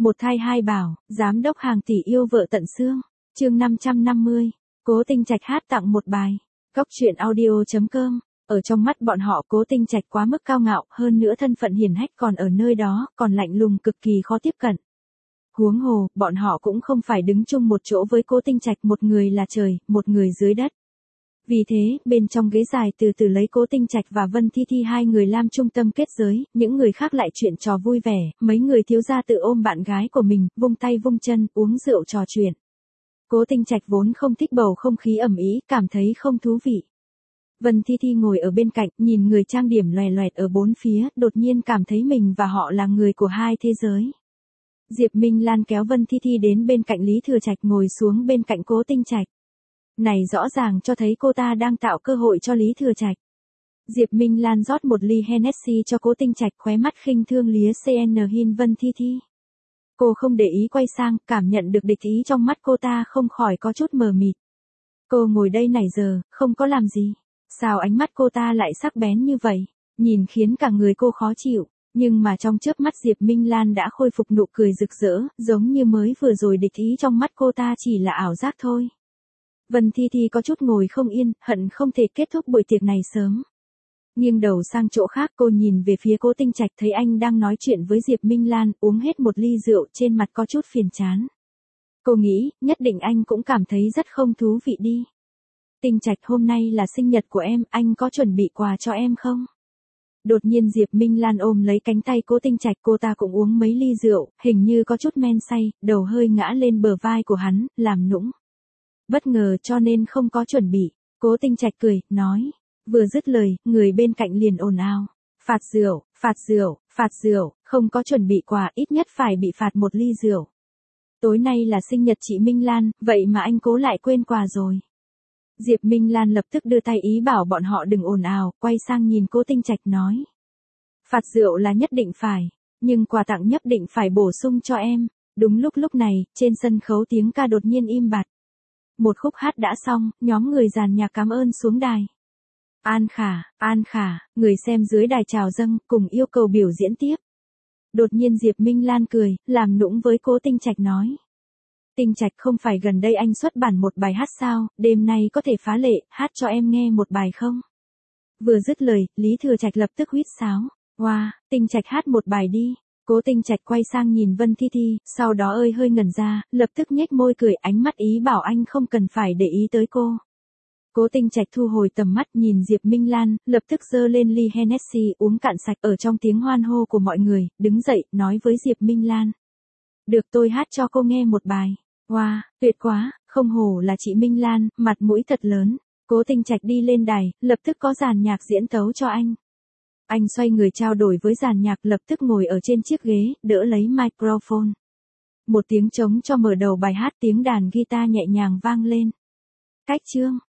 Một thai hai bảo, giám đốc hàng tỷ yêu vợ tận xương. Chương 550. Cố Tinh Trạch hát tặng một bài. Góc truyện audio.com. Ở trong mắt bọn họ Cố Tinh Trạch quá mức cao ngạo, hơn nữa thân phận hiển hách còn ở nơi đó, còn lạnh lùng cực kỳ khó tiếp cận. Huống hồ, bọn họ cũng không phải đứng chung một chỗ với Cố Tinh Trạch, một người là trời, một người dưới đất. Vì thế, bên trong ghế dài từ từ lấy Cố Tinh Trạch và Vân Thi Thi hai người làm trung tâm kết giới, những người khác lại chuyện trò vui vẻ, mấy người thiếu gia tự ôm bạn gái của mình, vung tay vung chân, uống rượu trò chuyện. Cố Tinh Trạch vốn không thích bầu không khí ầm ĩ, cảm thấy không thú vị. Vân Thi Thi ngồi ở bên cạnh, nhìn người trang điểm loè loẹt ở bốn phía, đột nhiên cảm thấy mình và họ là người của hai thế giới. Diệp Minh Lan kéo Vân Thi Thi đến bên cạnh Lý Thừa Trạch ngồi xuống bên cạnh Cố Tinh Trạch. Này rõ ràng cho thấy cô ta đang tạo cơ hội cho Lý Thừa Trạch. Diệp Minh Lan rót một ly Hennessy cho Cố Tinh Trạch, khóe mắt khinh thương lía CN hin Vân Thi Thi. Cô không để ý quay sang, cảm nhận được địch ý trong mắt cô ta không khỏi có chút mờ mịt. Cô ngồi đây nãy giờ, không có làm gì. Sao ánh mắt cô ta lại sắc bén như vậy, nhìn khiến cả người cô khó chịu. Nhưng mà trong chớp mắt Diệp Minh Lan đã khôi phục nụ cười rực rỡ, giống như mới vừa rồi địch ý trong mắt cô ta chỉ là ảo giác thôi. Vân Thi Thi có chút ngồi không yên, hận không thể kết thúc buổi tiệc này sớm. Nghiêng đầu sang chỗ khác, cô nhìn về phía Cố Tinh Trạch, thấy anh đang nói chuyện với Diệp Minh Lan, uống hết một ly rượu, trên mặt có chút phiền chán. Cô nghĩ, nhất định anh cũng cảm thấy rất không thú vị đi. Tinh Trạch, hôm nay là sinh nhật của em, anh có chuẩn bị quà cho em không? Đột nhiên Diệp Minh Lan ôm lấy cánh tay Cố Tinh Trạch, cô ta cũng uống mấy ly rượu, hình như có chút men say, đầu hơi ngã lên bờ vai của hắn, làm nũng. Bất ngờ cho nên không có chuẩn bị. Cố Tinh Trạch cười, nói. Vừa dứt lời, người bên cạnh liền ồn ào. Phạt rượu, phạt rượu, phạt rượu, không có chuẩn bị quà, ít nhất phải bị phạt một ly rượu. Tối nay là sinh nhật chị Minh Lan, vậy mà anh Cố lại quên quà rồi. Diệp Minh Lan lập tức đưa tay ý bảo bọn họ đừng ồn ào, quay sang nhìn Cố Tinh Trạch nói. Phạt rượu là nhất định phải, nhưng quà tặng nhất định phải bổ sung cho em. Đúng lúc này, trên sân khấu tiếng ca đột nhiên im bặt. Một khúc hát đã xong, nhóm người dàn nhạc cảm ơn xuống đài. An Khả, người xem dưới đài chào dâng, cùng yêu cầu biểu diễn tiếp. Đột nhiên Diệp Minh Lan cười, làm nũng với Cố Tinh Trạch nói. Tinh Trạch, không phải gần đây anh xuất bản một bài hát sao, đêm nay có thể phá lệ, hát cho em nghe một bài không? Vừa dứt lời, Lý Thừa Trạch lập tức huýt sáo. Wow, Tinh Trạch hát một bài đi. Cố Tinh Trạch quay sang nhìn Vân Thi Thi, sau đó hơi ngẩn ra, lập tức nhếch môi cười, ánh mắt ý bảo anh không cần phải để ý tới cô. Cố Tinh Trạch thu hồi tầm mắt nhìn Diệp Minh Lan, lập tức giơ lên ly Hennessy uống cạn sạch, ở trong tiếng hoan hô của mọi người, đứng dậy, nói với Diệp Minh Lan. Được, tôi hát cho cô nghe một bài. Wow, tuyệt quá, không hổ là chị Minh Lan, mặt mũi thật lớn. Cố Tinh Trạch đi lên đài, lập tức có dàn nhạc diễn tấu cho anh. Anh xoay người trao đổi với dàn nhạc, lập tức ngồi ở trên chiếc ghế, đỡ lấy microphone. Một tiếng trống cho mở đầu bài hát, tiếng đàn guitar nhẹ nhàng vang lên. Cách chương.